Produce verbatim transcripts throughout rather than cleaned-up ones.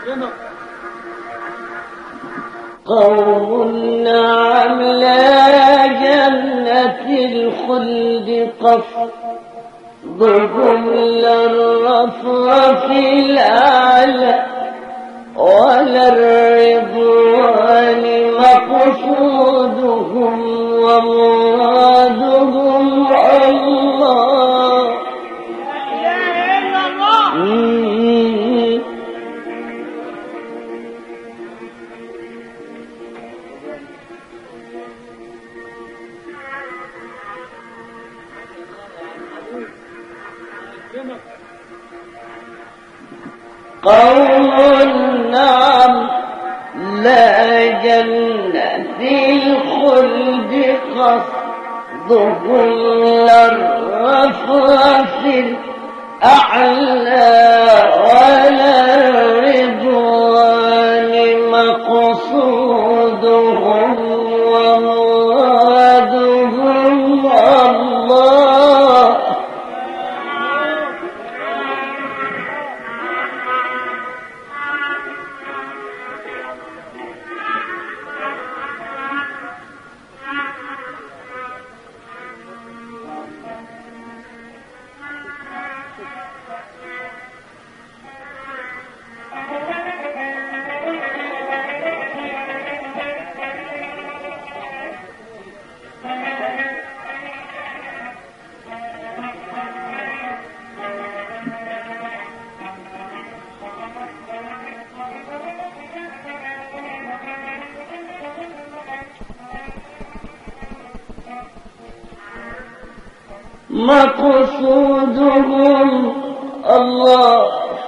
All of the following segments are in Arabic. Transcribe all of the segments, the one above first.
قوم نعم لا جنة الخلد قصدهم للرفرف الأعلى ولا الرضوان مقصودهم ومرادهم الله. لا إله إلا الله. قوم نعم لا جنة في الخلد قصدهم للرفرف الأعلى ولا الرضوان مقصودهم ومرادهم الله. مقصودهم الله.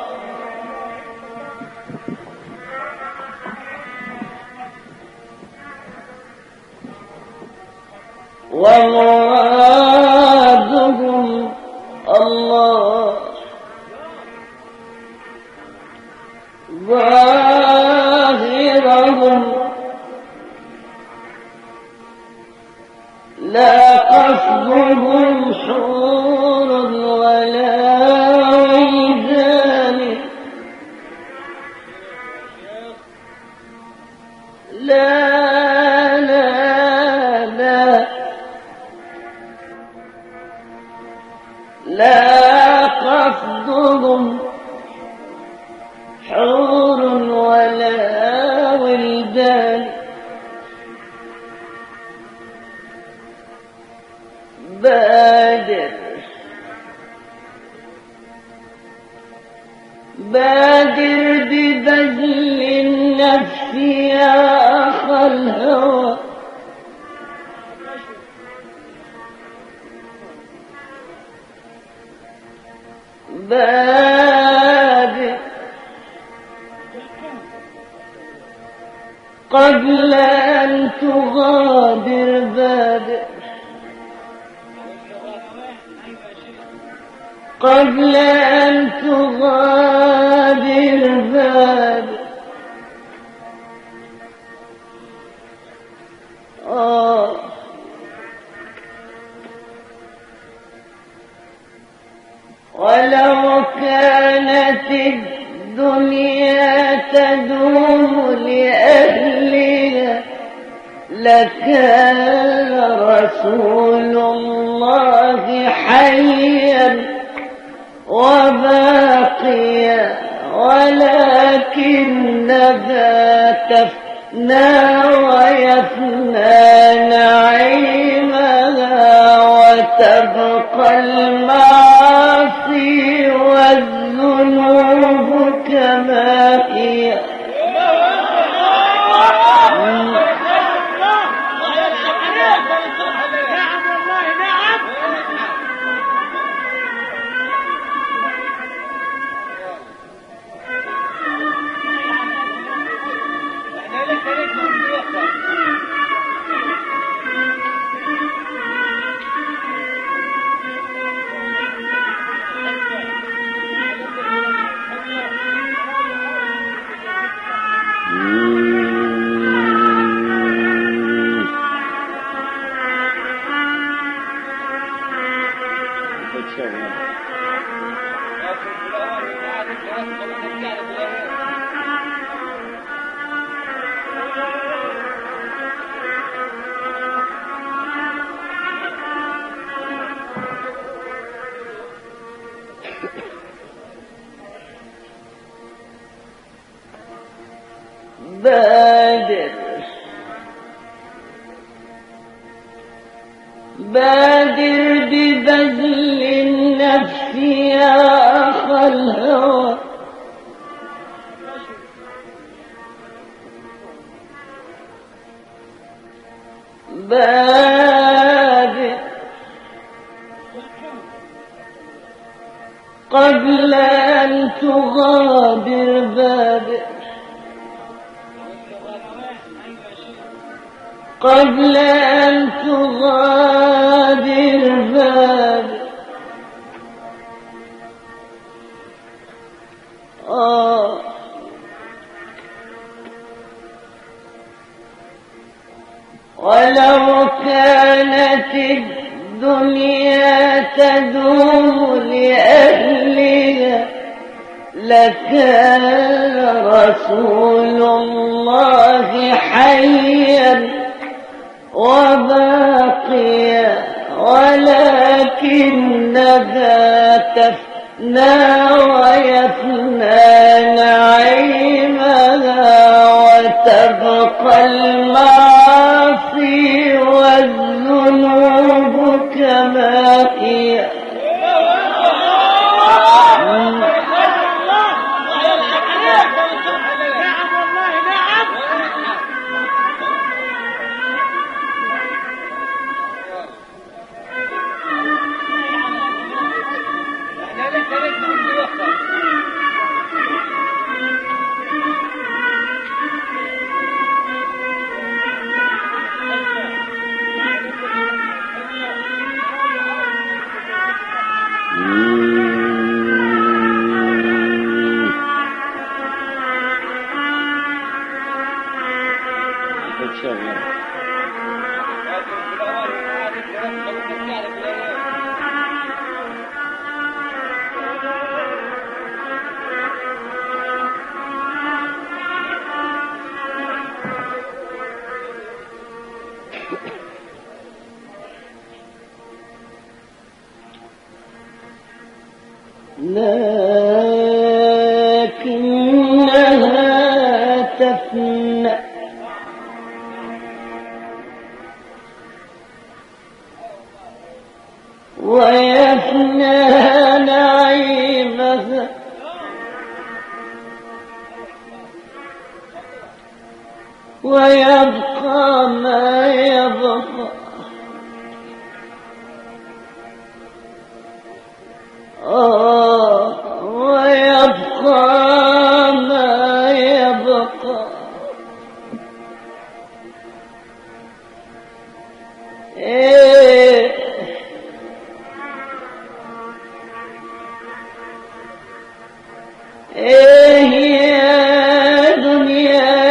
ومرادهم الله. ظاهرهم لا قصدهم حور ولا ولدان. لا لا لا لا قصدهم حور ولا ولدان. بادر بادر ببذل النفس يا أخا الهوى. بادر قبل أن تغادر. بادر قبل أن تغادر. بادر آه ولو كانت الدنيا تدوم لأهلها لكان رسول الله حيا وباقيا ولكنها تفنى ويفنى نعيمها وتبقى المعاصي والذنوب كما هي. بادر بادر ببذل النفس يا أخا الهوى بادر قبل أن تغادر بادر قبل أن تغادر بادر آه ولو كانت الدنيا تدوم لأهلها لكان رسول الله حيا وباقيا ولكنها تفنى ويفنى نعيمها وتبقى المعاصي والذنوب كما هي لكنها تفنى ويفنى نعيمها ويبقى ما يبقى آه ويبقى ما يبقى إيه إيه يا دنيا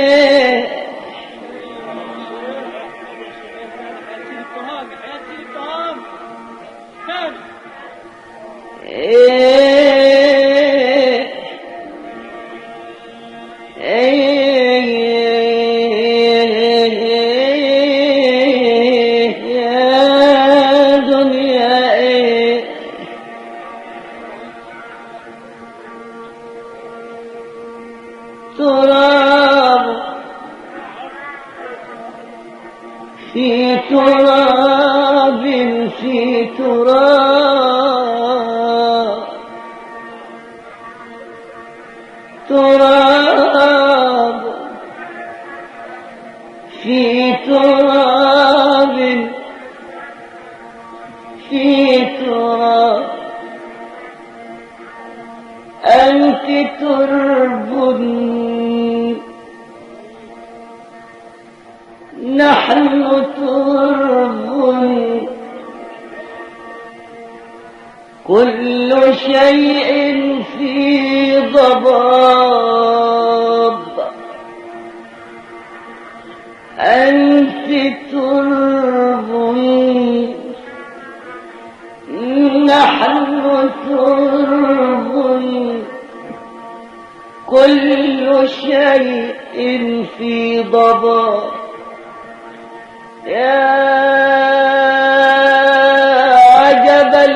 إيه إيه يا دنيا إيه تراب في تراب في تراب تراب في تراب في تراب أنت ترب نحن ترب كل شيء في ضباب أنت ترب نحن ترب كل شيء في ضباب يا عجبا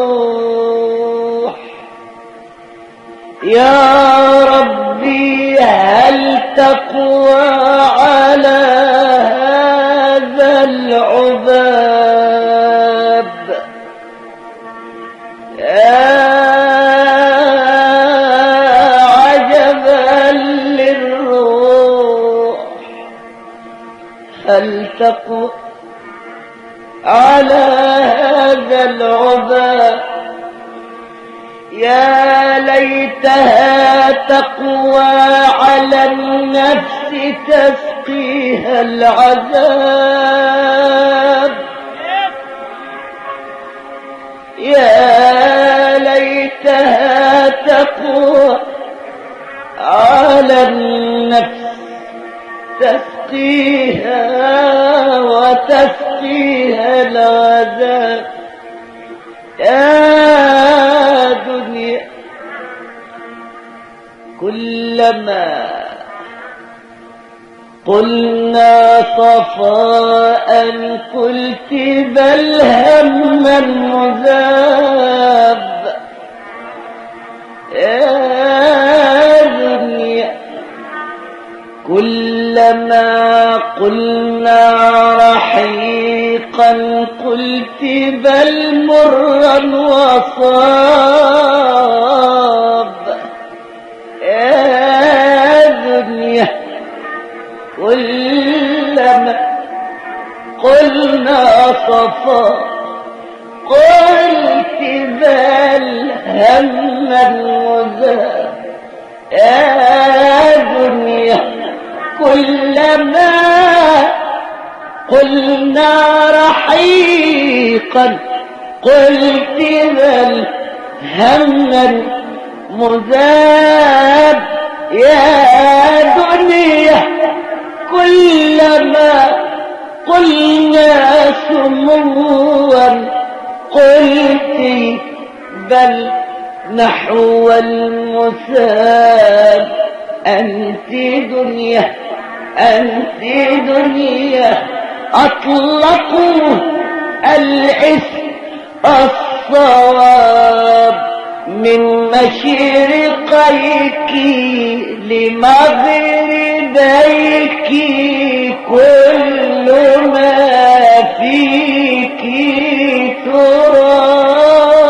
للروح يا ربي هل تقوى على هذا العباب يا عجبا للروح هل تقوى على هذا العباب يا ليتها تقوى على النفس تسقيها العذاب يا ليتها تقوى على النفس تسقيها وتسقيها العذاب يا دنيا كلما قلنا صفاء قلت بل هما مذاب يا دنيا كلما قلنا رحيقا قلت بل مرا وصاب يا دنيا كلما قلنا صفا قلت بل هما وذاب يا دنيا كلما قلنا رحيقا قلت بل هما مذاب يا دنيا كلما قلنا سموا قلت بل نحو المثاب أنت دنيا أنت دنيا أطلقوا الاسم الصواب من مشرقيك لمغربيك كل ما فيك تراب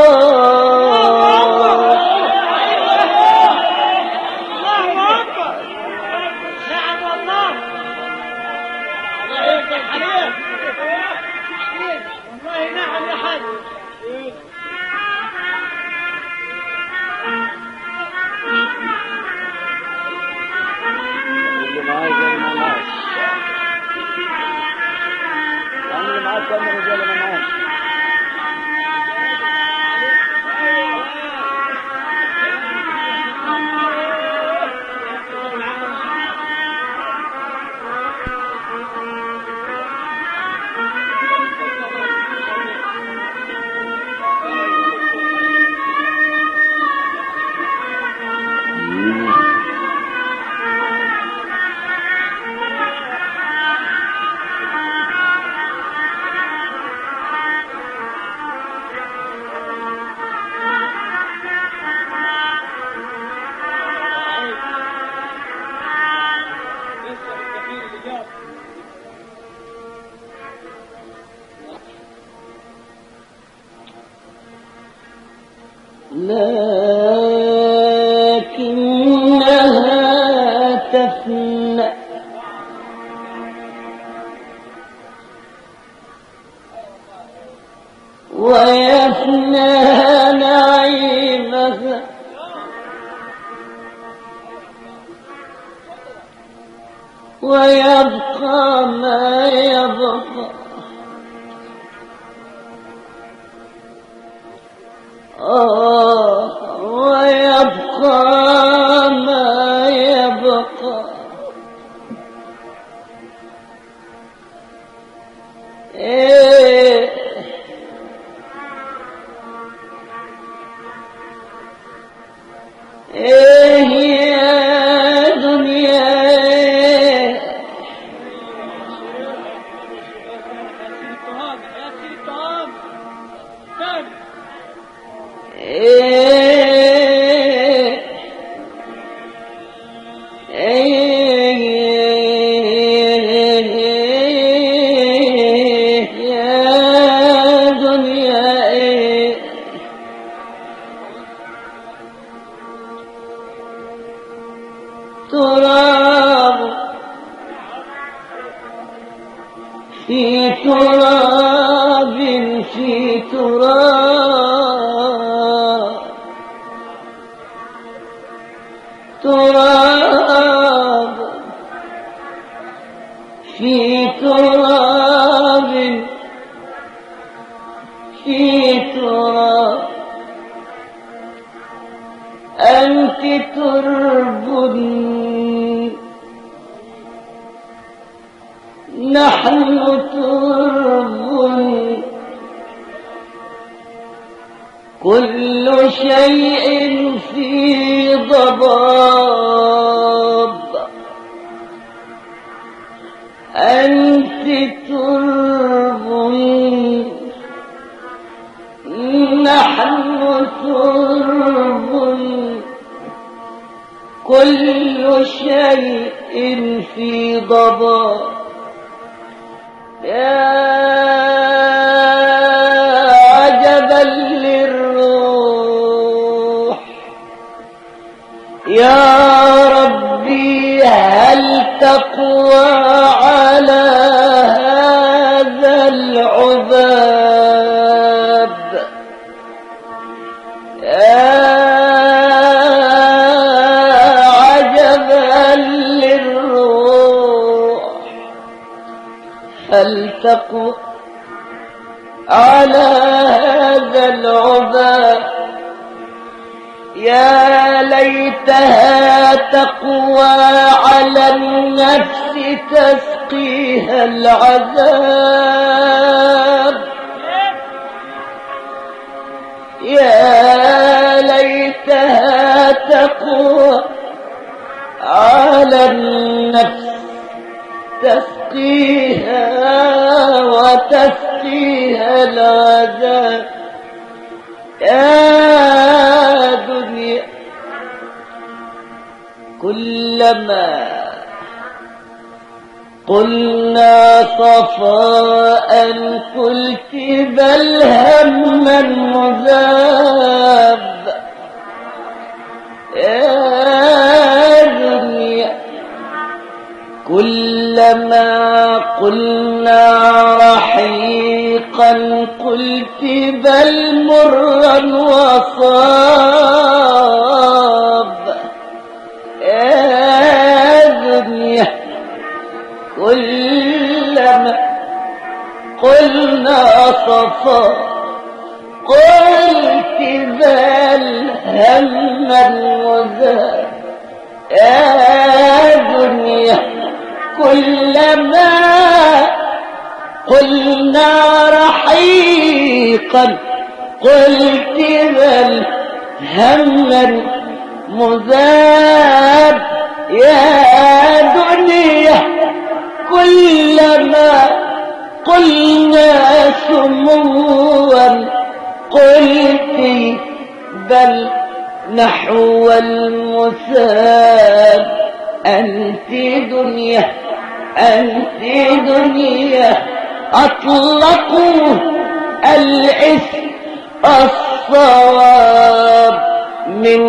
لكنها تفنى ويفنى نعيمها ويبقى ما يبقى آه ويبقى ما يبقى إيه إيه يا دنيا إيه تراب في تراب في تراب تراب في تراب في تراب أنت ترب نحن ترب كل شيء في ضباب أنت ترب نحن ترب كل شيء في ضباب يا عجبا للروح يا ربي هل تقوى على هذا العذاب يا عجبا للروح هل تقوى على هذا العذاب يا ليتها تقوى على النفس تسقيها العذاب يا ليتها تقوى على النفس تسقيها وتسقيها العذاب يا دنيا كلما قلنا صفاء قلت بل هما مذاب يا دنيا كلما قلنا رحيقا قلت بل مرا وصاب يا دنيا كلما قلنا صفا قلت بل هما وذاب يا دنيا كلما قلنا رحيقا قلت بل هما مذاب يا دنيا كلما قلنا سموا قلت بل نحو المثاب أنت دنيا أنت دنيا أطلقوا الاسم الصواب من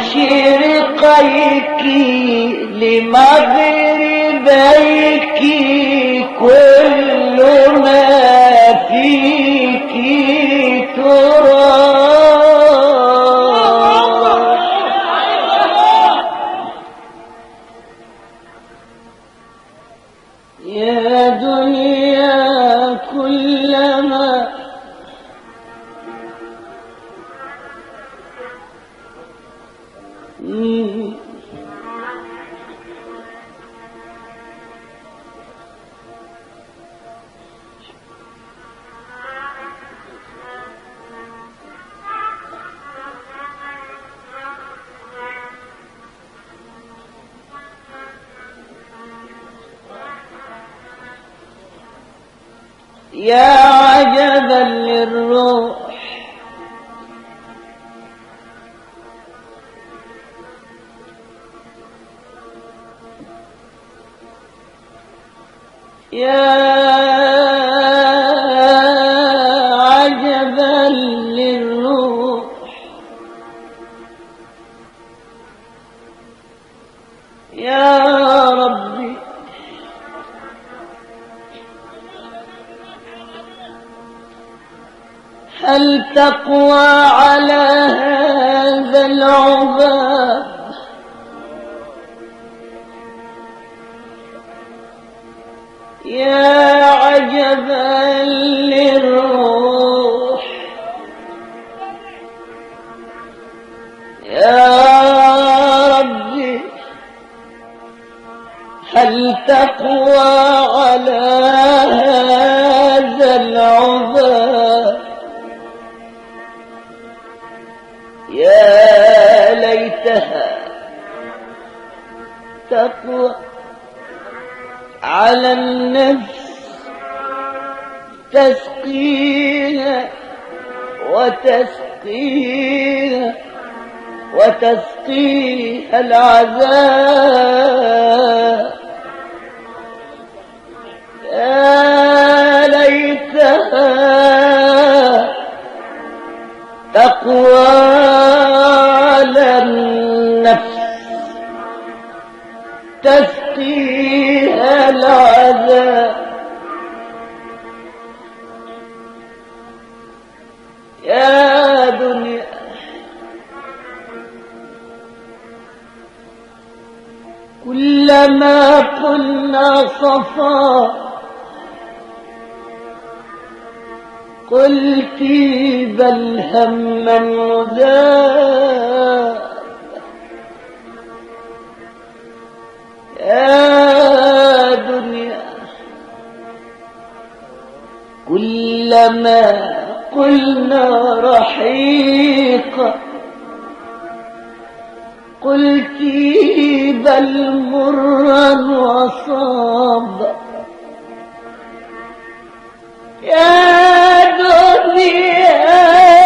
مشرقيك لمغربيك كل ما فيك تراب يا دنيا كلما يا عجبا للروح يا عجبا للروح يا ربي هل تقوى على هذا العباد يا عجبا للروح يا ربي هل تقوى على هذا العباد يا ليتها تقوى على النفس تسقيها وتسقيها وتسقيها العذاب يا ليتها تقوى على النفس تسقيها العذاب يا دنيا كلما قلنا صفا قلت بل هما مذاب يا دنيا كلما قلنا رحيقا قلت بل مرا وصاب يا دنيا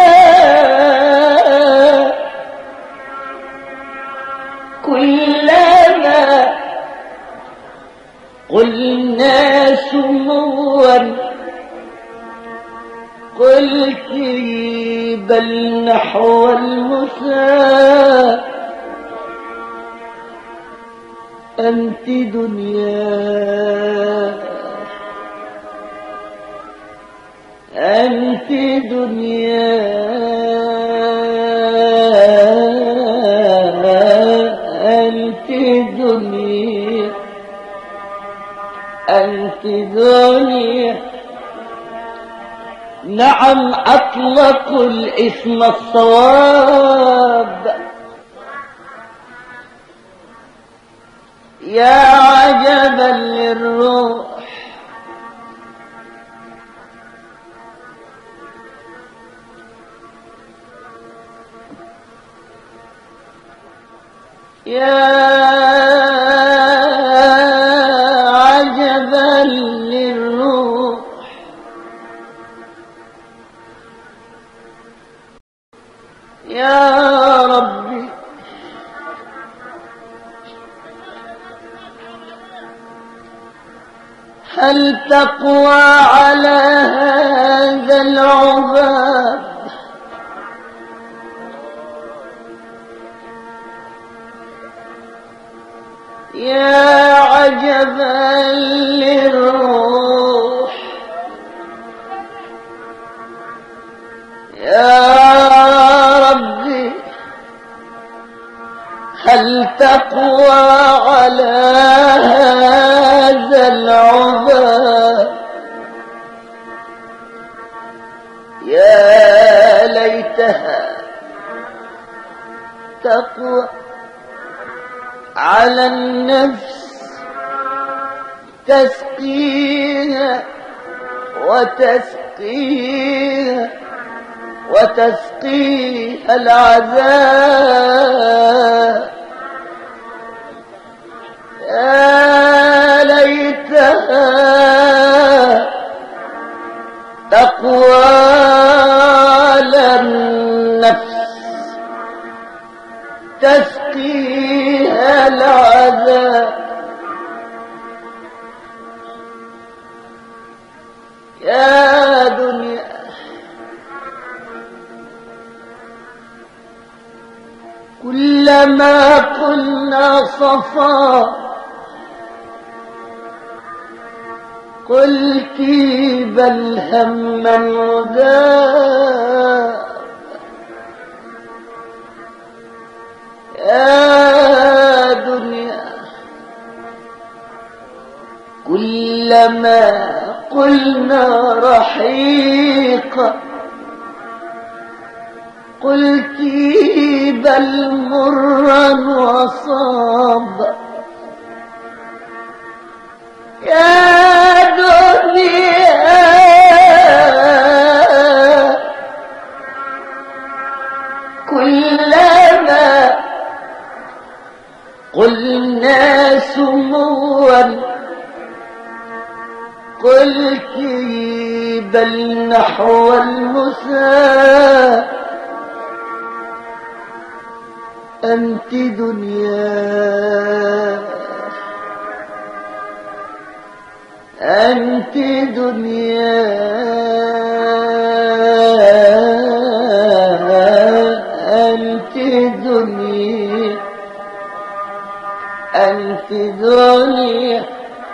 كلما قلنا سموا قلت بل نحو المساء أنت دنيا أنت دنيا أنت دنيا أنت دنيا نعم أطلقوا الاسم الصواب يا عجبا للروح يا عجبا للروح يا ربي هل تقوى على هذا العباد يا عجبا للروح يا ربي هل تقوى على هذا العباد يا ليتها تقوى على النفس تسقيها وتسقيها وتسقيها العذاب يا ليتها تقوى على النفس تسقيها العذاب يا دنيا كل كلما قلنا صفا قلت بل هما وذاب يا دنيا كلما قلنا رحيقا قلت بل مرا وصاب يا دنيا كلما قلنا سموا قلت بل نحو المساء أنت دنيا أنت دنيا أنت دنيا أنت دنيا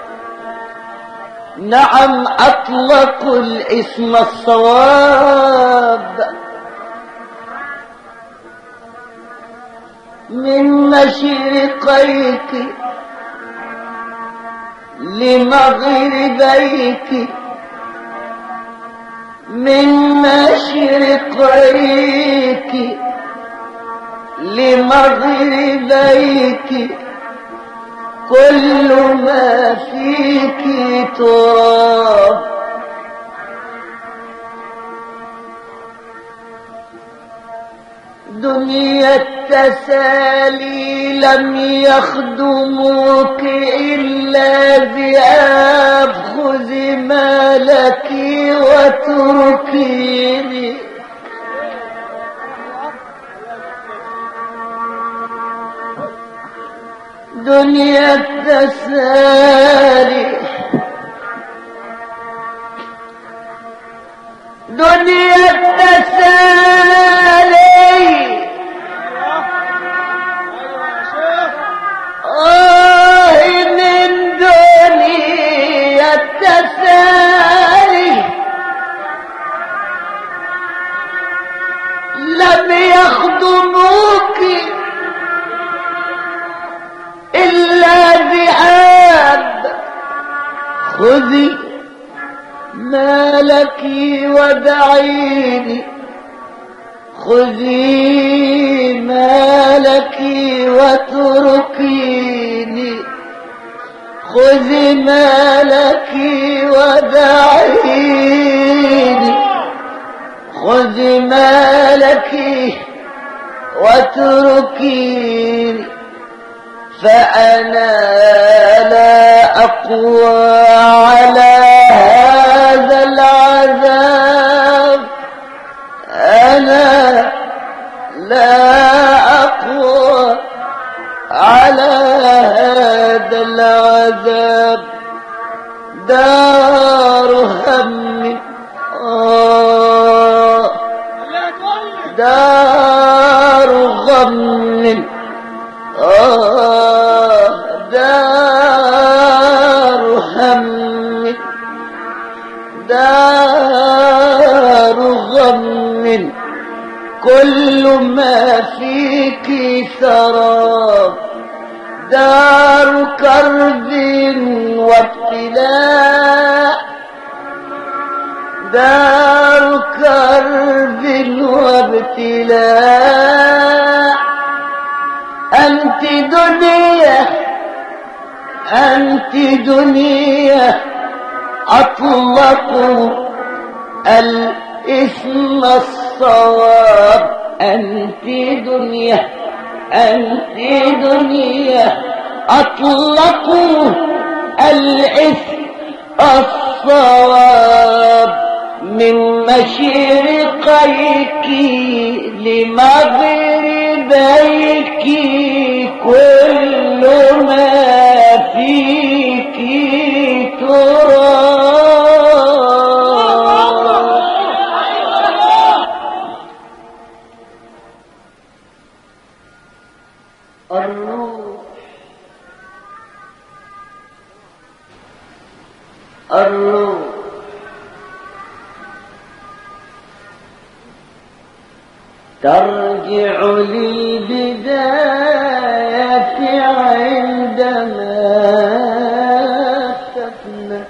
نعم أطلقوا الاسم الصواب من مشرقيك لمغربيك من مشرقيك لمغربيك كل ما فيك تراب دنيا التسالي لم يخدموك إلا ذئاب خذ مالك وتركيني دنيا التسالي دنيا التسالي آه من دنيا التسالي لم يخدموك إلا ذئاب خذي مالك ودعيني خذي مالك وتركيني خذي مالك ودعيني خذي مالك وتركيني فأنا لا أقوى على هذا العذاب أنا لا أقوى على هذا العذاب دار هم آه دار غم آه دار هم دار غم كل ما فيك سراب دار كرب وابتلاء دار كرب وابتلاء أنت دنيا أنت دنيا أطلقوا الاسم الصواب أنت دنيا أنت دنيا أطلقوا الاسم الصواب من مشرقيك لمغربيك كل ما فيك تراب الروح الروح ترجع للبداية عندما تفنى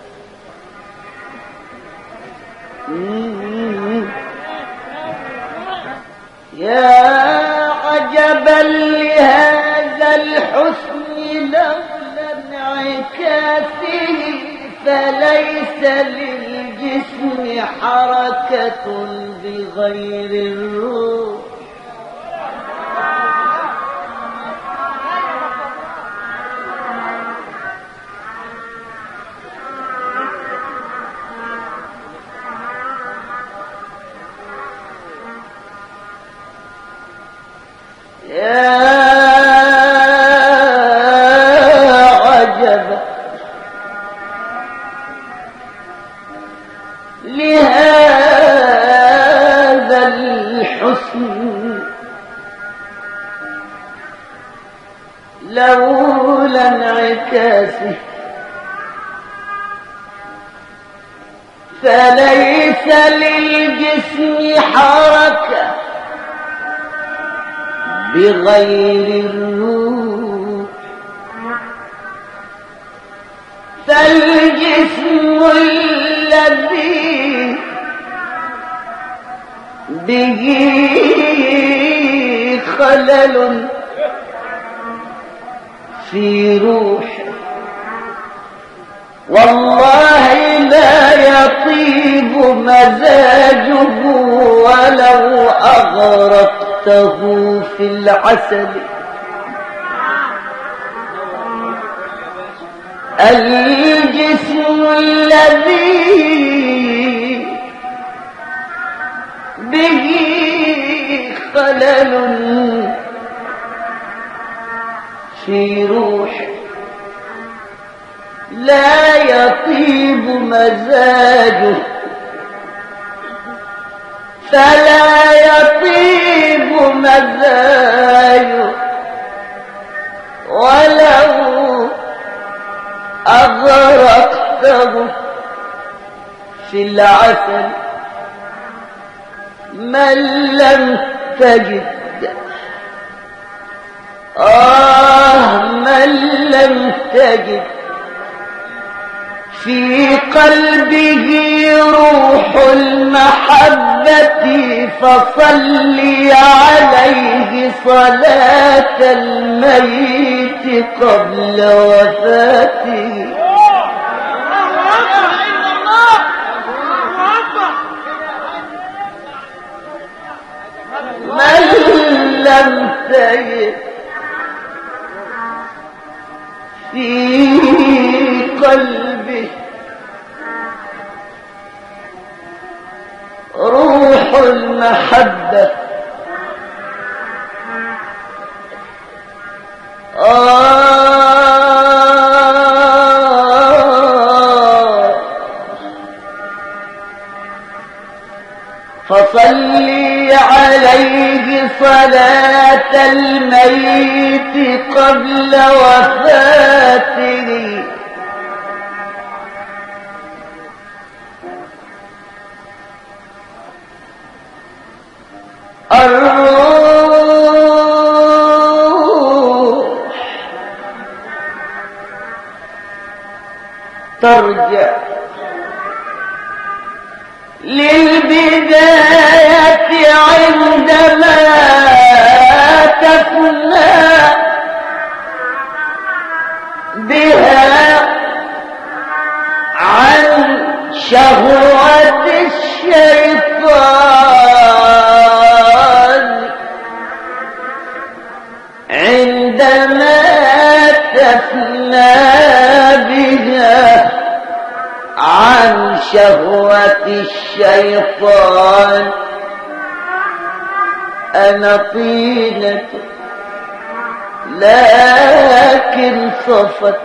يا عجبا لهذا الحسن لولا انعكاسه فليس للجسم حركة بغير الروح يا عجبا لهذا الحسن لولا انعكاسه فليس للجسم حركة بغير الروح فالجسم الذي به خلل في روحه والله لا يطيب مزاجه ولو أغرقته في العسل الجسم الذي به خلل في روحه لا يطيب مزاجه فلا يطيب مزاجه ولو أغرقته في العسل من لم تجد آه من لم تجد في قلبه روح المحبة فصلي عليه صلاة الميت قبل وفاته من لم تجد في قلبه روح المحبة آه فصلي عليه صلاة الميت قبل وفاته الروح ترجع للبداية عندما تفنى بها عن شهوة الشيطان عندما تفنى بها عن شهوة الشيطان أنا طينة لكن صفت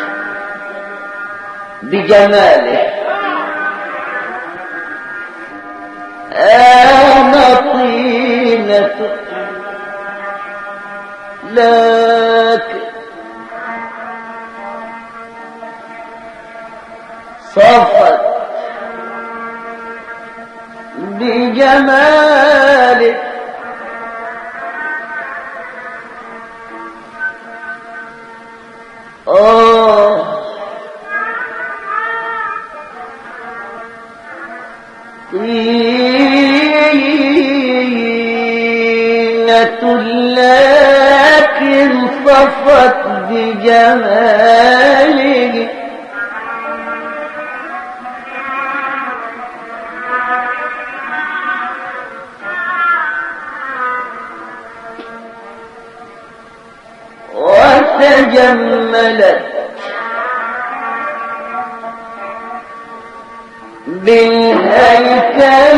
بجماله أنا طينة لا صفت بجمالك آه طينة لكن صفت بجمالك وتجملت بالهيكل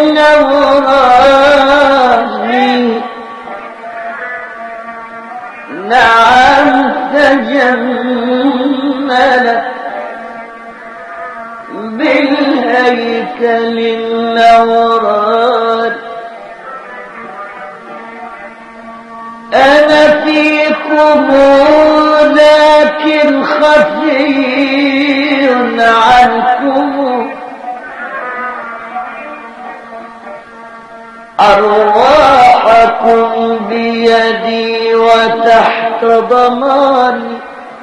النوراني نعم تجملت بالهيكل النوراني أنا فيكم لكن خفي عنكم أرواحكم بيدي وتحت ضماني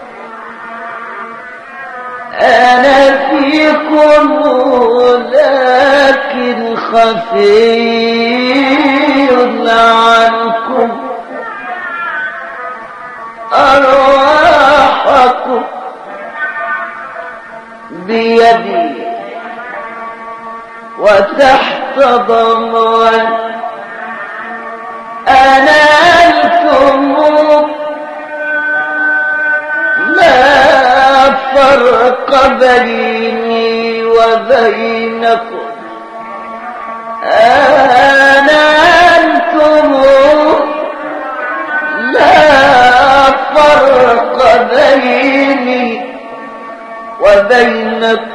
أنا فيكم لكن خفي عنكم أرواحكم بيدي وتحت ضمان أنالكم لا فرق بيني وبينكم أنالكم لا فرق بيني وبينكم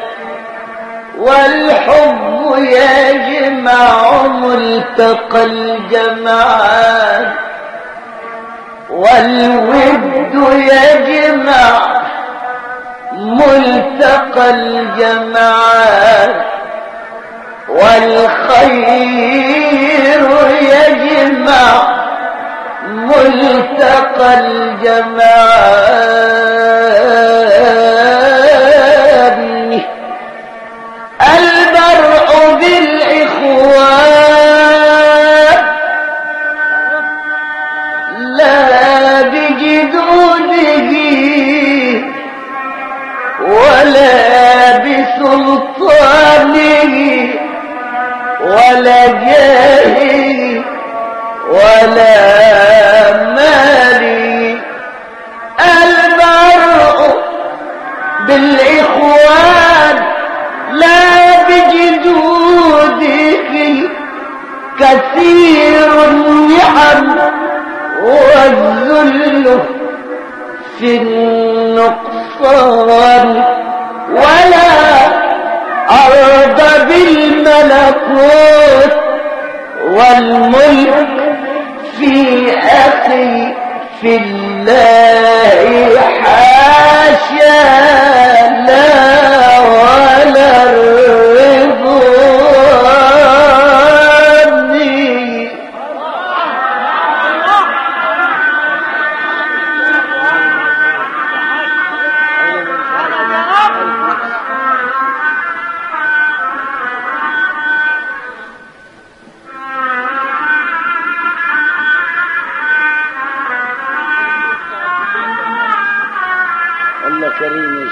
والحب يجمع ملتقى الجمعان والود يجمع ملتقى الجمعان والخير يجمع ملتقى الجمعان المرء بالإخوان لا بجدوده ولا بسلطانه ولا جاهه ولا ماله المرء بالإخوان لا بجدوده كثير النعم والذل في النقصان ولا أرض بالملكوت والملك في أخي في الله حاشا لا ولا الرضواني الله كريم.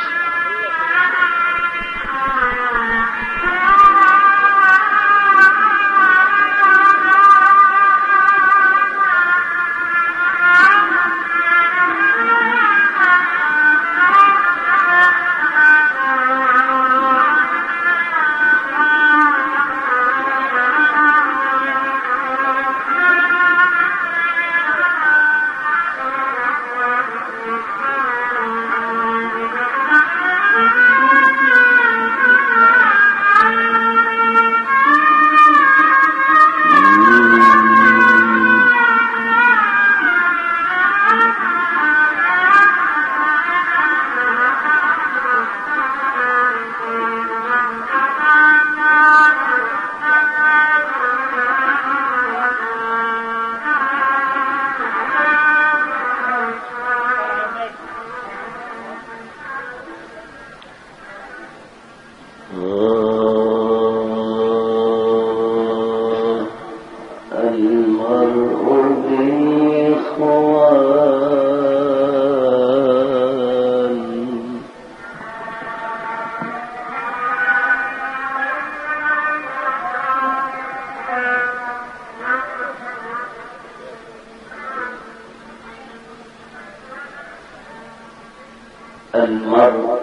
المرء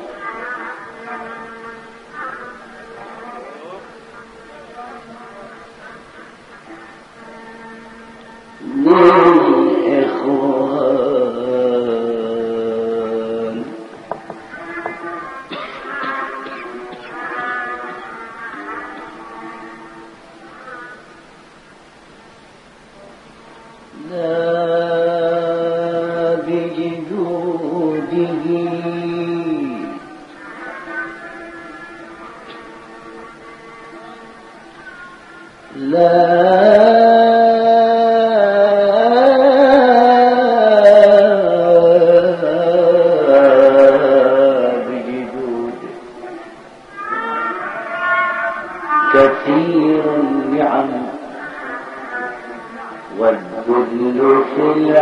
من إخوان لا بجدوده لا كثير النعم والذل في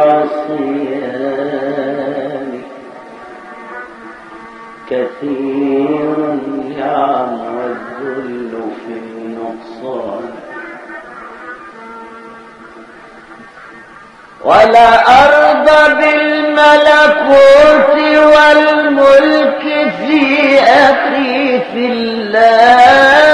العصيان كثير النعم والذل في النقصان ولا أرضى بالملكوت والملك في أخي في الله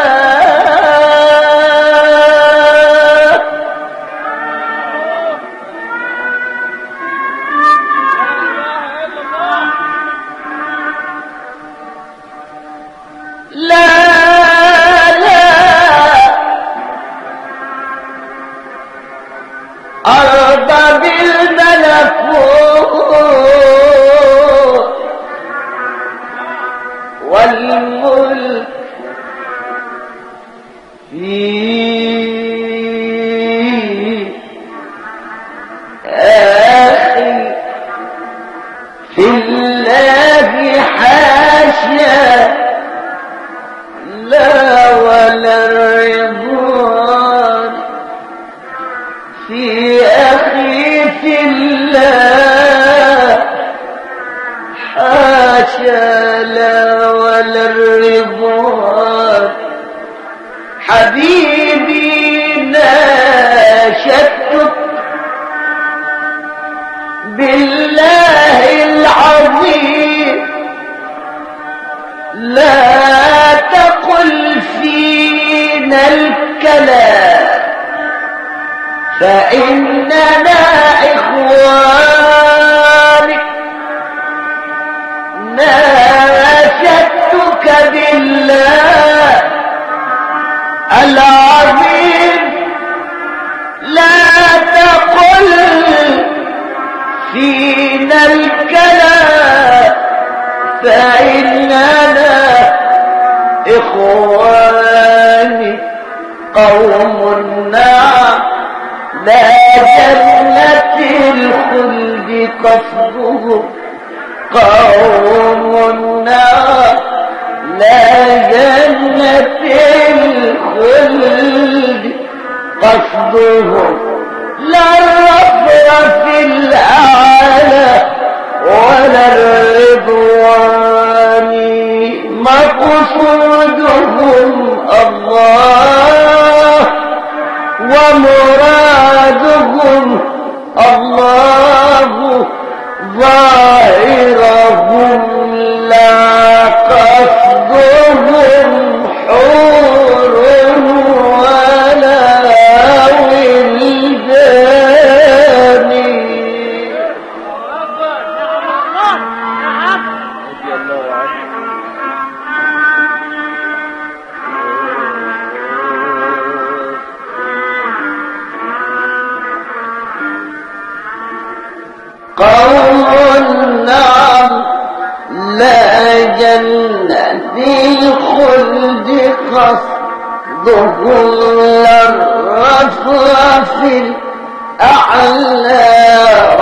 والملك في أخي في الله حاشا لا ولا الرضوان في أخي في الله حاشا لا ولا الرضوان حبيبي ناشدتك بالله العظيم لا تقل فينا الكلام فإننا إخوانك ناشدتك بالله العظيم لا تقل فينا الكلام فإننا إخواني قوم نعم لا جنة الخلد قصدهم قوم نعم لا جنة الخلد قصدهم لا الرفرف الأعلى ولا الرضوان مقصودهم الله ومرادهم الله ظاهرهم لا قصدهم حور ولا ولدان قوم نعم لا جنة الخلد قصدهم لا الرفرف الأعلى